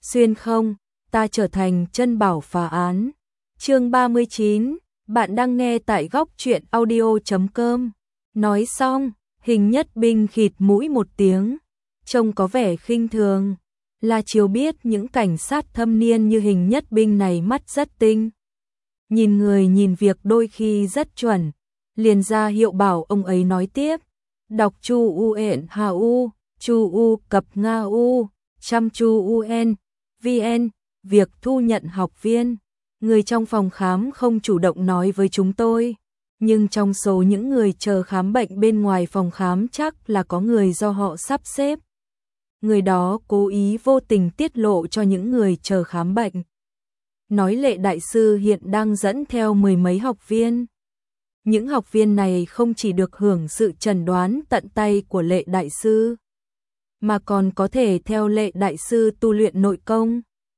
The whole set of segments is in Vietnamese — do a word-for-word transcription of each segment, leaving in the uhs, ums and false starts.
xuyên không, ta trở thành chân bảo phá án. Chương ba mươi chín, bạn đang nghe tại góc truyện audio chấm com. Nói xong, Hình Nhất Binh khịt mũi một tiếng, trông có vẻ khinh thường. La Chiếu biết những cảnh sát thâm niên như Hình Nhất Binh này mắt rất tinh. Nhìn người nhìn việc đôi khi rất chuẩn, liền ra hiệu bảo ông ấy nói tiếp. Đọc chu u ện hà u, chu u cập nga u, chăm chu un, vn, việc thu nhận học viên. Người trong phòng khám không chủ động nói với chúng tôi, nhưng trong số những người chờ khám bệnh bên ngoài phòng khám chắc là có người do họ sắp xếp. Người đó cố ý vô tình tiết lộ cho những người chờ khám bệnh. Nói Lệ đại sư hiện đang dẫn theo mười mấy học viên. Những học viên này không chỉ được hưởng sự chẩn đoán tận tay của Lệ đại sư, mà còn có thể theo Lệ đại sư tu luyện nội công.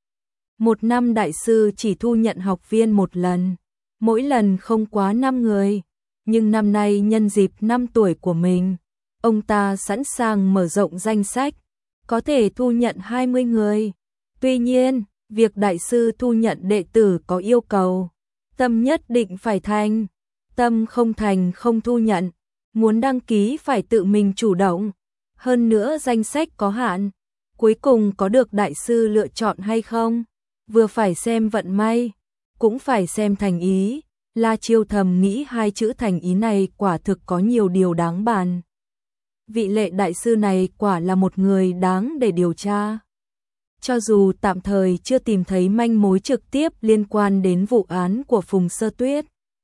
Một năm đại sư chỉ thu nhận học viên một lần, mỗi lần không quá năm người, nhưng năm nay nhân dịp năm tuổi của mình, ông ta sẵn sàng mở rộng danh sách, có thể thu nhận hai mươi người. Tuy nhiên, việc đại sư thu nhận đệ tử có yêu cầu, tâm nhất định phải thành, tâm không thành không thu nhận, muốn đăng ký phải tự mình chủ động, hơn nữa danh sách có hạn, cuối cùng có được đại sư lựa chọn hay không, vừa phải xem vận may, cũng phải xem thành ý. La Chiêu thầm nghĩ hai chữ thành ý này quả thực có nhiều điều đáng bàn. Vị Lệ đại sư này quả là một người đáng để điều tra. Cho dù tạm thời chưa tìm thấy manh mối trực tiếp liên quan đến vụ án của Phùng Sơ Tuyết,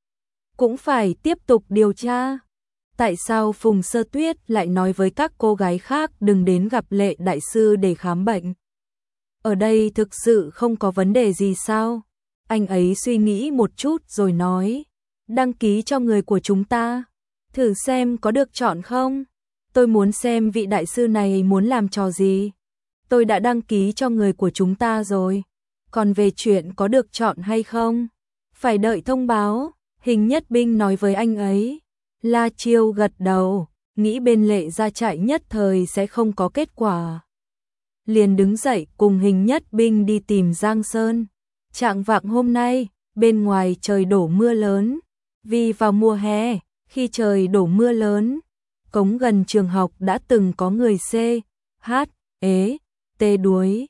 cũng phải tiếp tục điều tra. Tại sao Phùng Sơ Tuyết lại nói với các cô gái khác đừng đến gặp Lệ đại sư để khám bệnh? Ở đây thực sự không có vấn đề gì sao? Anh ấy suy nghĩ một chút rồi nói, đăng ký cho người của chúng ta, thử xem có được chọn không? Tôi muốn xem vị đại sư này muốn làm trò gì. Tôi đã đăng ký cho người của chúng ta rồi, còn về chuyện có được chọn hay không, phải đợi thông báo. Hình Nhất Binh nói với anh ấy. La Chiêu gật đầu, nghĩ bên Lệ gia trại nhất thời sẽ không có kết quả. Liền đứng dậy cùng Hình Nhất Binh đi tìm Giang Sơn. Trạng vạng hôm nay, bên ngoài trời đổ mưa lớn, vì vào mùa hè, khi trời đổ mưa lớn, cống gần trường học đã từng có người C, H, ế, tê đuối.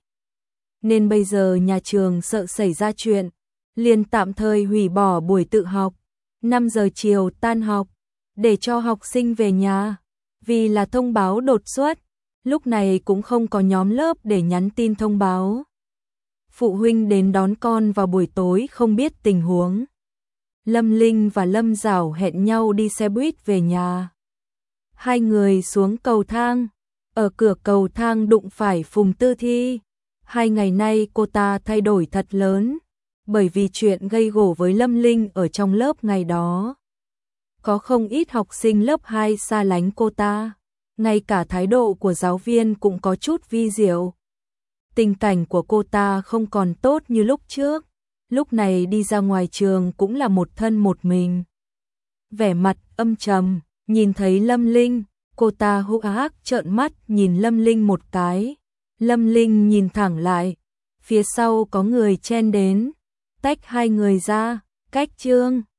Nên bây giờ nhà trường sợ xảy ra chuyện, liền tạm thời hủy bỏ buổi tự học, năm giờ chiều tan học, để cho học sinh về nhà. Vì là thông báo đột xuất, lúc này cũng không có nhóm lớp để nhắn tin thông báo. Phụ huynh đến đón con vào buổi tối không biết tình huống. Lâm Linh và Lâm Giảo hẹn nhau đi xe buýt về nhà. Hai người xuống cầu thang, ở cửa cầu thang đụng phải Phùng Tư Thi. Hai ngày nay cô ta thay đổi thật lớn, bởi vì chuyện gây gổ với Lâm Linh ở trong lớp ngày đó. Có không ít học sinh lớp hai xa lánh cô ta, ngay cả thái độ của giáo viên cũng có chút vi diệu. Tình cảnh của cô ta không còn tốt như lúc trước, lúc này đi ra ngoài trường cũng là một thân một mình. Vẻ mặt âm trầm, nhìn thấy Lâm Linh, cô ta hung ác trợn mắt nhìn Lâm Linh một cái. Lâm Linh nhìn thẳng lại, phía sau có người chen đến, tách hai người ra, cách chương.